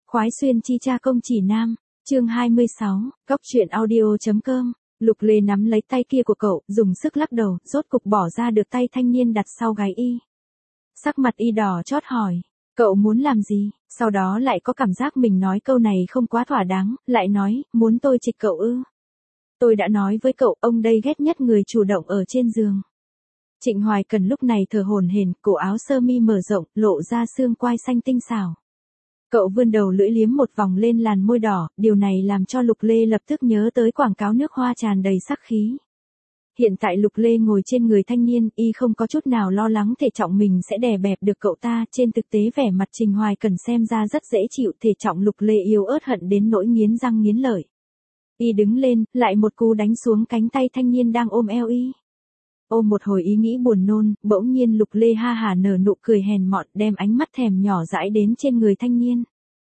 Khoái xuyên chi cha công chỉ nam, chương 26, góc truyện audio.com. Lục Lê nắm lấy tay kia của cậu, dùng sức lắc đầu, rốt cục bỏ ra được tay thanh niên đặt sau gáy y. Sắc mặt y đỏ chót hỏi, cậu muốn làm gì? Sau đó lại có cảm giác mình nói câu này không quá thỏa đáng, lại nói, muốn tôi trịch cậu ư? Tôi đã nói với cậu, ông đây ghét nhất người chủ động ở trên giường. Trịnh Hoài Cần lúc này thở hổn hển, cổ áo sơ mi mở rộng, lộ ra xương quai xanh tinh xảo. Cậu vươn đầu lưỡi liếm một vòng lên làn môi đỏ, điều này làm cho Lục Lê lập tức nhớ tới quảng cáo nước hoa tràn đầy sắc khí. Hiện tại Lục Lê ngồi trên người thanh niên, y không có chút nào lo lắng thể trọng mình sẽ đè bẹp được cậu ta, trên thực tế vẻ mặt Trình Hoài Cần xem ra rất dễ chịu, thể trọng Lục Lê yếu ớt hận đến nỗi nghiến răng nghiến lợi. Y đứng lên, lại một cú đánh xuống cánh tay thanh niên đang ôm eo y. Ôm một hồi ý nghĩ buồn nôn, bỗng nhiên Lục Lê ha hả nở nụ cười hèn mọn, đem ánh mắt thèm nhỏ dãi đến trên người thanh niên.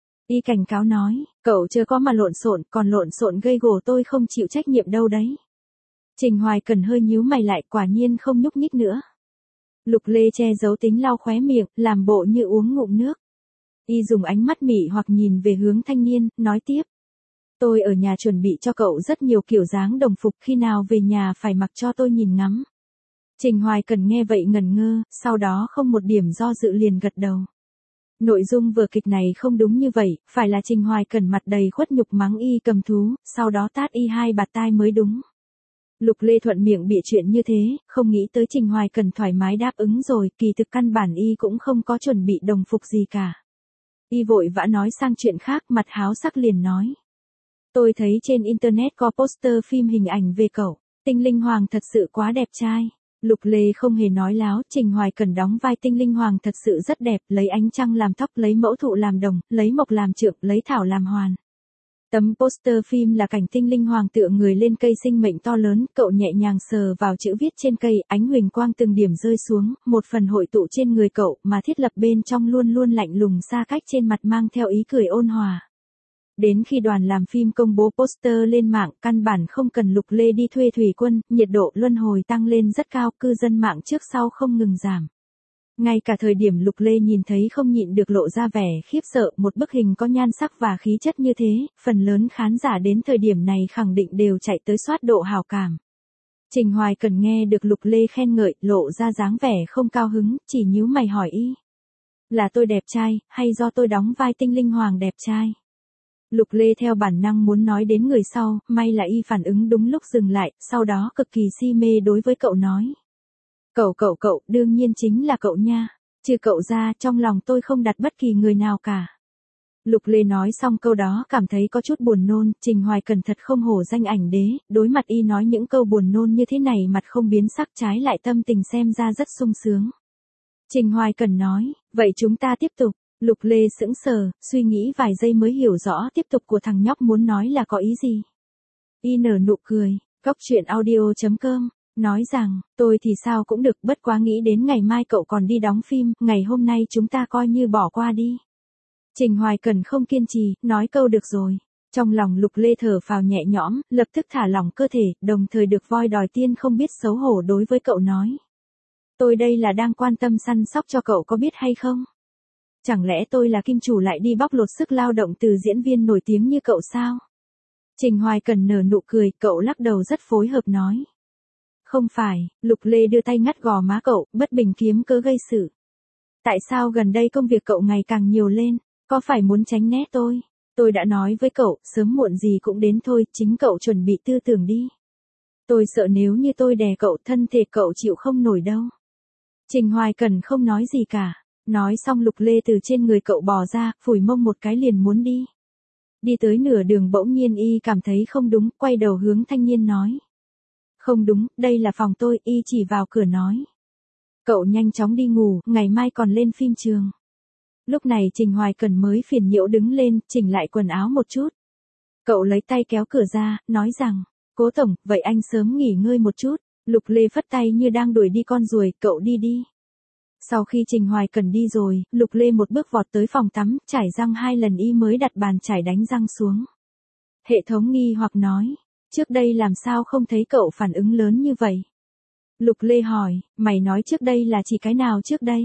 Y cảnh cáo nói, cậu chưa có mà lộn xộn, còn lộn xộn gây gổ tôi không chịu trách nhiệm đâu đấy. Trình Hoài Cần hơi nhíu mày lại, quả nhiên không nhúc nhích nữa. Lục Lê che giấu tính lau khóe miệng, làm bộ như uống ngụm nước. Y dùng ánh mắt mị hoặc nhìn về hướng thanh niên, nói tiếp. Tôi ở nhà chuẩn bị cho cậu rất nhiều kiểu dáng đồng phục, khi nào về nhà phải mặc cho tôi nhìn ngắm. Trình Hoài Cần nghe vậy ngẩn ngơ, sau đó không một điểm do dự liền gật đầu. Nội dung vở kịch này không đúng như vậy, phải là Trình Hoài Cần mặt đầy khuất nhục mắng y cầm thú, sau đó tát y 2 bạt tai mới đúng. Lục Lê thuận miệng bịa chuyện như thế, không nghĩ tới Trình Hoài Cần thoải mái đáp ứng rồi, kỳ thực căn bản y cũng không có chuẩn bị đồng phục gì cả. Y vội vã nói sang chuyện khác, mặt háo sắc liền nói. Tôi thấy trên internet có poster phim hình ảnh về cậu, Tinh Linh Hoàng thật sự quá đẹp trai. Lục Lê không hề nói láo, Trình Hoài Cần đóng vai Tinh Linh Hoàng thật sự rất đẹp, lấy ánh trăng làm tóc, lấy mẫu thụ làm đồng, lấy mộc làm trượng, lấy thảo làm hoàn. Tấm poster phim là cảnh Tinh Linh Hoàng tựa người lên cây sinh mệnh to lớn, cậu nhẹ nhàng sờ vào chữ viết trên cây, ánh huỳnh quang từng điểm rơi xuống, một phần hội tụ trên người cậu, mà thiết lập bên trong luôn luôn lạnh lùng xa cách, trên mặt mang theo ý cười ôn hòa. Đến khi đoàn làm phim công bố poster lên mạng, căn bản không cần Lục Lê đi thuê thủy quân, nhiệt độ luân hồi tăng lên rất cao, cư dân mạng trước sau không ngừng giảm. Ngay cả thời điểm Lục Lê nhìn thấy không nhịn được lộ ra vẻ khiếp sợ, một bức hình có nhan sắc và khí chất như thế, phần lớn khán giả đến thời điểm này khẳng định đều chạy tới soát độ hào cảm. Trình Hoài Cần nghe được Lục Lê khen ngợi, lộ ra dáng vẻ không cao hứng, chỉ nhíu mày hỏi y. Là tôi đẹp trai, hay do tôi đóng vai Tinh Linh Hoàng đẹp trai? Lục Lê theo bản năng muốn nói đến người sau, may là y phản ứng đúng lúc dừng lại, sau đó cực kỳ si mê đối với cậu nói. Cậu, đương nhiên chính là cậu nha, trừ cậu ra, trong lòng tôi không đặt bất kỳ người nào cả. Lục Lê nói xong câu đó cảm thấy có chút buồn nôn, Trình Hoài Cần thật không hổ danh ảnh đế, đối mặt y nói những câu buồn nôn như thế này mặt không biến sắc, trái lại tâm tình xem ra rất sung sướng. Trình Hoài Cần nói, vậy chúng ta tiếp tục. Lục Lê sững sờ, suy nghĩ vài giây mới hiểu rõ tiếp tục của thằng nhóc muốn nói là có ý gì. Y nở nụ cười, góc truyện audio.com, nói rằng, tôi thì sao cũng được, bất quá nghĩ đến ngày mai cậu còn đi đóng phim, ngày hôm nay chúng ta coi như bỏ qua đi. Trình Hoài Cần không kiên trì, nói câu được rồi. Trong lòng Lục Lê thở phào nhẹ nhõm, lập tức thả lỏng cơ thể, đồng thời được voi đòi tiên không biết xấu hổ đối với cậu nói. Tôi đây là đang quan tâm săn sóc cho cậu có biết hay không? Chẳng lẽ tôi là kim chủ lại đi bóc lột sức lao động từ diễn viên nổi tiếng như cậu sao? Trình Hoài Cần nở nụ cười, cậu lắc đầu rất phối hợp nói. Không phải, Lục Lê đưa tay ngắt gò má cậu, bất bình kiếm cớ gây sự. Tại sao gần đây công việc cậu ngày càng nhiều lên, có phải muốn tránh né tôi? Tôi đã nói với cậu, sớm muộn gì cũng đến thôi, chính cậu chuẩn bị tư tưởng đi. Tôi sợ nếu như tôi đè cậu, thân thể cậu chịu không nổi đâu. Trình Hoài Cần không nói gì cả. Nói xong Lục Lê từ trên người cậu bò ra, phủi mông một cái liền muốn đi. Đi tới nửa đường bỗng nhiên y cảm thấy không đúng, quay đầu hướng thanh niên nói. Không đúng, đây là phòng tôi, y chỉ vào cửa nói. Cậu nhanh chóng đi ngủ, ngày mai còn lên phim trường. Lúc này Trình Hoài Cần mới phiền nhiễu đứng lên, chỉnh lại quần áo một chút. Cậu lấy tay kéo cửa ra, nói rằng, Cố tổng, vậy anh sớm nghỉ ngơi một chút. Lục Lê phất tay như đang đuổi đi con ruồi, cậu đi đi. Sau khi Trình Hoài Cần đi rồi, Lục Lê một bước vọt tới phòng tắm, chải răng 2 lần y mới đặt bàn chải đánh răng xuống. Hệ thống nghi hoặc nói, trước đây làm sao không thấy cậu phản ứng lớn như vậy? Lục Lê hỏi, mày nói trước đây là chỉ cái nào trước đây?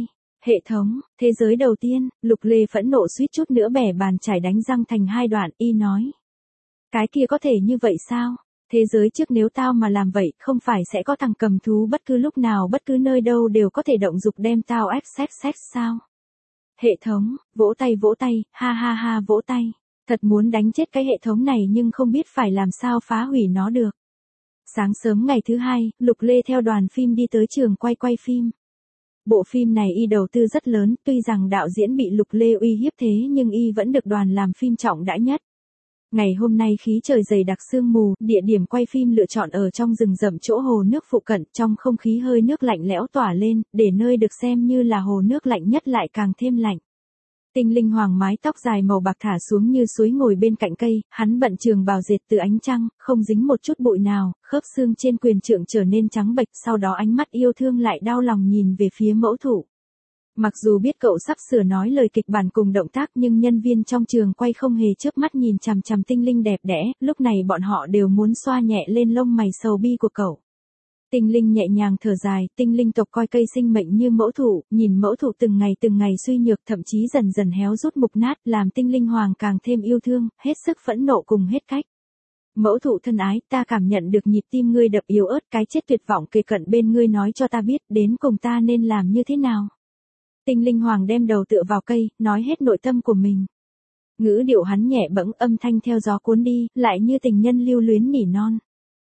Hệ thống, thế giới đầu tiên, Lục Lê phẫn nộ suýt chút nữa bẻ bàn chải đánh răng thành hai đoạn, y nói. Cái kia có thể như vậy sao? Thế giới trước nếu tao mà làm vậy, không phải sẽ có thằng cầm thú bất cứ lúc nào bất cứ nơi đâu đều có thể động dục đem tao xx sao? Hệ thống, vỗ tay, ha ha ha vỗ tay. Thật muốn đánh chết cái hệ thống này nhưng không biết phải làm sao phá hủy nó được. Sáng sớm ngày thứ hai, Lục Lê theo đoàn phim đi tới trường quay phim. Bộ phim này y đầu tư rất lớn, tuy rằng đạo diễn bị Lục Lê uy hiếp thế nhưng y vẫn được đoàn làm phim trọng đãi nhất. Ngày hôm nay khí trời dày đặc sương mù, địa điểm quay phim lựa chọn ở trong rừng rậm chỗ hồ nước phụ cận, trong không khí hơi nước lạnh lẽo tỏa lên, để nơi được xem như là hồ nước lạnh nhất lại càng thêm lạnh. Tinh Linh Hoàng mái tóc dài màu bạc thả xuống như suối ngồi bên cạnh cây, hắn bận trường bào dệt từ ánh trăng, không dính một chút bụi nào, khớp xương trên quyền trượng trở nên trắng bệch, sau đó ánh mắt yêu thương lại đau lòng nhìn về phía mẫu thủ. Mặc dù biết cậu sắp sửa nói lời kịch bản cùng động tác nhưng nhân viên trong trường quay không hề chớp mắt nhìn chằm chằm Tinh Linh đẹp đẽ, lúc này bọn họ đều muốn xoa nhẹ lên lông mày sầu bi của cậu. Tinh Linh nhẹ nhàng thở dài, Tinh Linh tộc coi cây sinh mệnh như mẫu thụ, nhìn mẫu thụ từng ngày suy nhược thậm chí dần dần héo rút mục nát, làm Tinh Linh Hoàng càng thêm yêu thương, hết sức phẫn nộ cùng hết cách. Mẫu thụ thân ái, ta cảm nhận được nhịp tim ngươi đập yếu ớt, cái chết tuyệt vọng kề cận bên ngươi nói cho ta biết, đến cùng ta nên làm như thế nào. Tinh Linh Hoàng đem đầu tựa vào cây, nói hết nội tâm của mình. Ngữ điệu hắn nhẹ bẫng, âm thanh theo gió cuốn đi, lại như tình nhân lưu luyến nỉ non.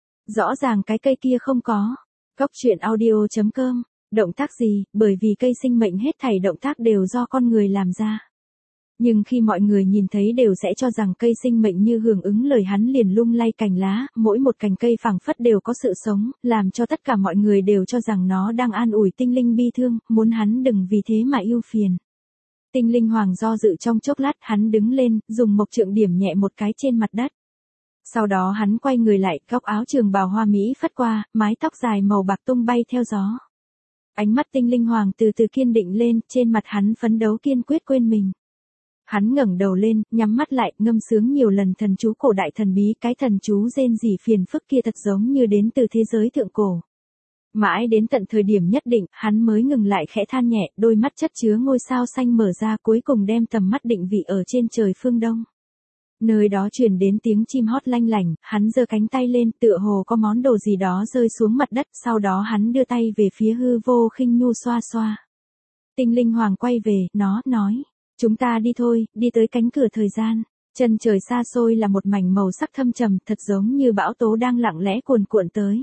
Rõ ràng cái cây kia không có. Góc truyện audio.com, động tác gì, bởi vì cây sinh mệnh hết thảy động tác đều do con người làm ra. Nhưng khi mọi người nhìn thấy đều sẽ cho rằng cây sinh mệnh như hưởng ứng lời hắn liền lung lay cành lá, mỗi một cành cây phảng phất đều có sự sống, làm cho tất cả mọi người đều cho rằng nó đang an ủi Tinh Linh bi thương, muốn hắn đừng vì thế mà ưu phiền. Tinh Linh Hoàng do dự trong chốc lát, hắn đứng lên, dùng mộc trượng điểm nhẹ một cái trên mặt đất. Sau đó hắn quay người lại, góc áo trường bào hoa mỹ phất qua, mái tóc dài màu bạc tung bay theo gió. Ánh mắt Tinh Linh Hoàng từ từ kiên định lên, trên mặt hắn phấn đấu kiên quyết quên mình. Hắn ngẩng đầu lên, nhắm mắt lại, ngâm sướng nhiều lần thần chú cổ đại thần bí, cái thần chú rên rỉ phiền phức kia thật giống như đến từ thế giới thượng cổ. Mãi đến tận thời điểm nhất định, hắn mới ngừng lại khẽ than nhẹ, đôi mắt chất chứa ngôi sao xanh mở ra cuối cùng đem tầm mắt định vị ở trên trời phương đông. Nơi đó truyền đến tiếng chim hót lanh lảnh, hắn giơ cánh tay lên tựa hồ có món đồ gì đó rơi xuống mặt đất, sau đó hắn đưa tay về phía hư vô khinh nhu xoa xoa. Tinh Linh Hoàng quay về, nó nói, chúng ta đi thôi, đi tới cánh cửa thời gian. Chân trời xa xôi là một mảnh màu sắc thâm trầm, thật giống như bão tố đang lặng lẽ cuồn cuộn tới.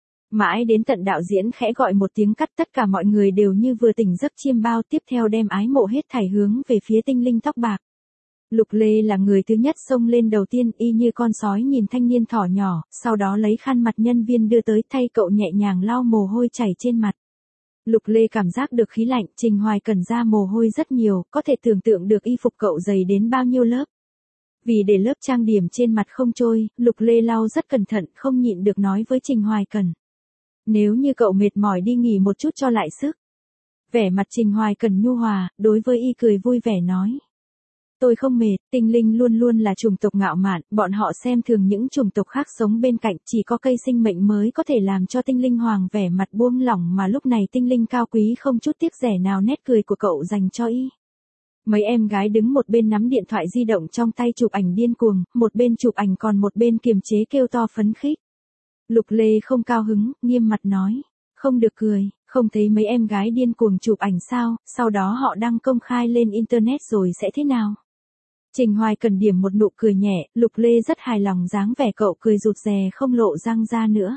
Mãi đến tận đạo diễn khẽ gọi một tiếng cắt, tất cả mọi người đều như vừa tỉnh giấc chiêm bao, tiếp theo đem ái mộ hết thảy hướng về phía Tinh Linh tóc bạc. Lục Lê là người thứ nhất xông lên đầu tiên, y như con sói nhìn thanh niên thỏ nhỏ, sau đó lấy khăn mặt nhân viên đưa tới thay cậu nhẹ nhàng lau mồ hôi chảy trên mặt. Lục Lê cảm giác được khí lạnh, Trình Hoài cần ra mồ hôi rất nhiều, có thể tưởng tượng được y phục cậu dày đến bao nhiêu lớp. Vì để lớp trang điểm trên mặt không trôi, Lục Lê lau rất cẩn thận, không nhịn được nói với Trình Hoài Cần. Nếu như cậu mệt mỏi đi nghỉ một chút cho lại sức. Vẻ mặt Trình Hoài Cần nhu hòa, đối với y cười vui vẻ nói. Tôi không mệt, Tinh Linh luôn luôn là chủng tộc ngạo mạn, bọn họ xem thường những chủng tộc khác sống bên cạnh, chỉ có cây sinh mệnh mới có thể làm cho Tinh Linh Hoàng vẻ mặt buông lỏng mà lúc này Tinh Linh cao quý không chút tiếc rẻ nào nét cười của cậu dành cho y. Mấy em gái đứng một bên nắm điện thoại di động trong tay chụp ảnh điên cuồng, một bên chụp ảnh còn một bên kiềm chế kêu to phấn khích. Lục Lê không cao hứng, nghiêm mặt nói, không được cười, không thấy mấy em gái điên cuồng chụp ảnh sao, sau đó họ đăng công khai lên internet rồi sẽ thế nào? Trình Hoài Cần điểm một nụ cười nhẹ, Lục Lê rất hài lòng dáng vẻ cậu cười rụt rè không lộ răng ra nữa.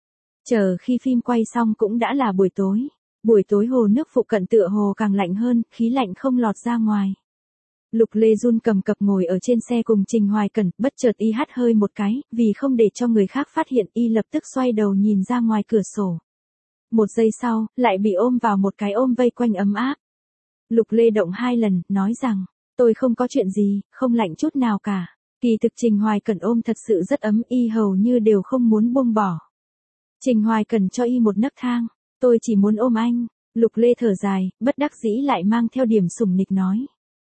Chờ khi phim quay xong cũng đã là buổi tối hồ nước phụ cận tựa hồ càng lạnh hơn, khí lạnh không lọt ra ngoài. Lục Lê run cầm cập ngồi ở trên xe cùng Trình Hoài Cần, bất chợt y hắt hơi một cái, vì không để cho người khác phát hiện y lập tức xoay đầu nhìn ra ngoài cửa sổ. Một giây sau, lại bị ôm vào một cái ôm vây quanh ấm áp. Lục Lê động 2 lần, nói rằng, tôi không có chuyện gì, không lạnh chút nào cả. Kỳ thực Trình Hoài Cần ôm thật sự rất ấm, y hầu như đều không muốn buông bỏ. Trình Hoài Cần cho y một nấc thang, tôi chỉ muốn ôm anh. Lục Lê thở dài, bất đắc dĩ lại mang theo điểm sủng nịch nói.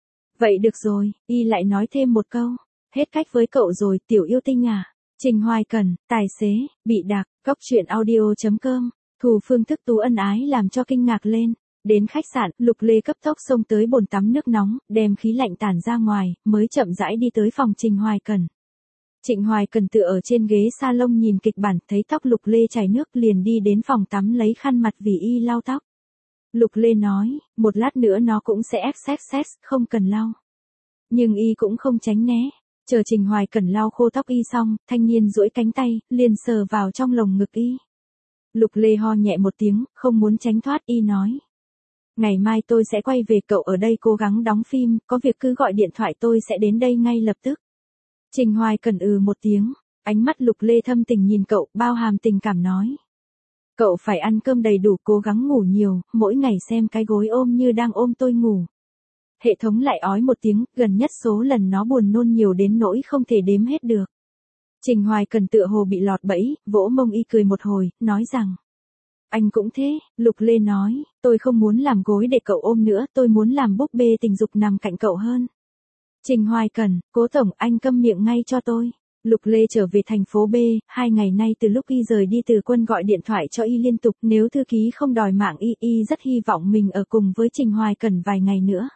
Vậy được rồi, y lại nói thêm một câu. Hết cách với cậu rồi, tiểu yêu tinh à. Trình Hoài Cần, tài xế, bị đạc, góc truyện audio.com. Thù Phương thức tú ân ái làm cho kinh ngạc lên. Đến khách sạn, Lục Lê cấp tốc xông tới bồn tắm nước nóng, đem khí lạnh tản ra ngoài, mới chậm rãi đi tới phòng Trình Hoài Cần. Trịnh Hoài Cần tựa ở trên ghế salon nhìn kịch bản, thấy tóc Lục Lê chảy nước liền đi đến phòng tắm lấy khăn mặt vì y lau tóc. Lục Lê nói, một lát nữa nó cũng sẽ xx, không cần lau. Nhưng y cũng không tránh né. Chờ Trình Hoài Cần lau khô tóc y xong, thanh niên duỗi cánh tay, liền sờ vào trong lồng ngực y. Lục Lê ho nhẹ một tiếng, không muốn tránh thoát, y nói. Ngày mai tôi sẽ quay về, cậu ở đây cố gắng đóng phim, có việc cứ gọi điện thoại tôi sẽ đến đây ngay lập tức. Trình Hoài Cần một tiếng, ánh mắt Lục Lê thâm tình nhìn cậu, bao hàm tình cảm nói. Cậu phải ăn cơm đầy đủ, cố gắng ngủ nhiều, mỗi ngày xem cái gối ôm như đang ôm tôi ngủ. Hệ thống lại ói một tiếng, gần nhất số lần nó buồn nôn nhiều đến nỗi không thể đếm hết được. Trình Hoài Cần tựa hồ bị lọt bẫy, vỗ mông y cười một hồi, nói rằng. Anh cũng thế, Lục Lê nói, tôi không muốn làm gối để cậu ôm nữa, tôi muốn làm búp bê tình dục nằm cạnh cậu hơn. Trình Hoài Cần, Cố tổng, anh câm miệng ngay cho tôi. Lục Lê trở về thành phố B, 2 ngày nay từ lúc y rời đi Từ Quân gọi điện thoại cho y liên tục, nếu thư ký không đòi mạng y rất hy vọng mình ở cùng với Trình Hoài Cần vài ngày nữa.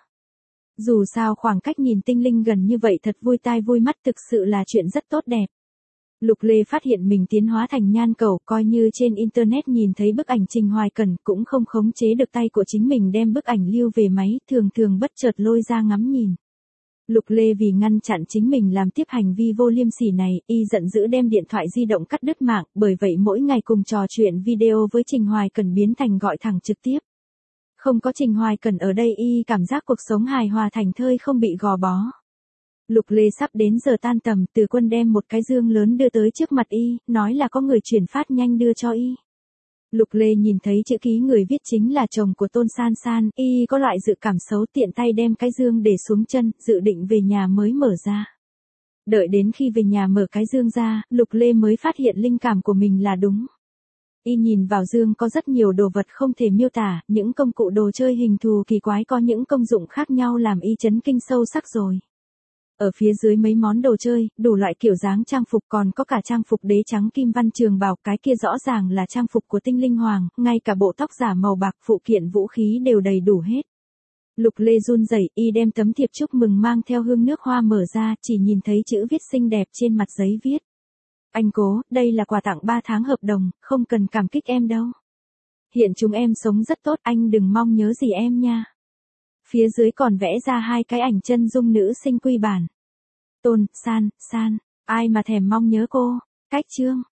Dù sao khoảng cách nhìn tinh linh gần như vậy thật vui tai vui mắt, thực sự là chuyện rất tốt đẹp. Lục Lê phát hiện mình tiến hóa thành nhan cầu, coi như trên internet nhìn thấy bức ảnh Trình Hoài Cần cũng không khống chế được tay của chính mình đem bức ảnh lưu về máy, thường bất chợt lôi ra ngắm nhìn. Lục Lê vì ngăn chặn chính mình làm tiếp hành vi vô liêm sỉ này, y giận dữ đem điện thoại di động cắt đứt mạng, bởi vậy mỗi ngày cùng trò chuyện video với Trình Hoài Cần biến thành gọi thẳng trực tiếp. Không có Trình Hoài Cần ở đây y cảm giác cuộc sống hài hòa thành thơi không bị gò bó. Lục Lê sắp đến giờ tan tầm, Từ Quân đem một cái dương lớn đưa tới trước mặt y, nói là có người chuyển phát nhanh đưa cho y. Lục Lê nhìn thấy chữ ký người viết chính là chồng của Tôn San San, y có loại dự cảm xấu, tiện tay đem cái dương để xuống chân, dự định về nhà mới mở ra. Đợi đến khi về nhà mở cái dương ra, Lục Lê mới phát hiện linh cảm của mình là đúng. Y nhìn vào dương có rất nhiều đồ vật không thể miêu tả, những công cụ đồ chơi hình thù kỳ quái có những công dụng khác nhau làm y chấn kinh sâu sắc rồi. Ở phía dưới mấy món đồ chơi, đủ loại kiểu dáng trang phục, còn có cả trang phục đế trắng kim văn trường bào, cái kia rõ ràng là trang phục của tinh linh hoàng, ngay cả bộ tóc giả màu bạc, phụ kiện vũ khí đều đầy đủ hết. Lục Lê run rẩy, y đem tấm thiệp chúc mừng mang theo hương nước hoa mở ra, chỉ nhìn thấy chữ viết xinh đẹp trên mặt giấy viết. Anh Cố, đây là quà tặng 3 tháng hợp đồng, không cần cảm kích em đâu. Hiện chúng em sống rất tốt, anh đừng mong nhớ gì em nha. Phía dưới còn vẽ ra 2 cái ảnh chân dung nữ sinh quy bản. Tôn, San, ai mà thèm mong nhớ cô. Cách chương.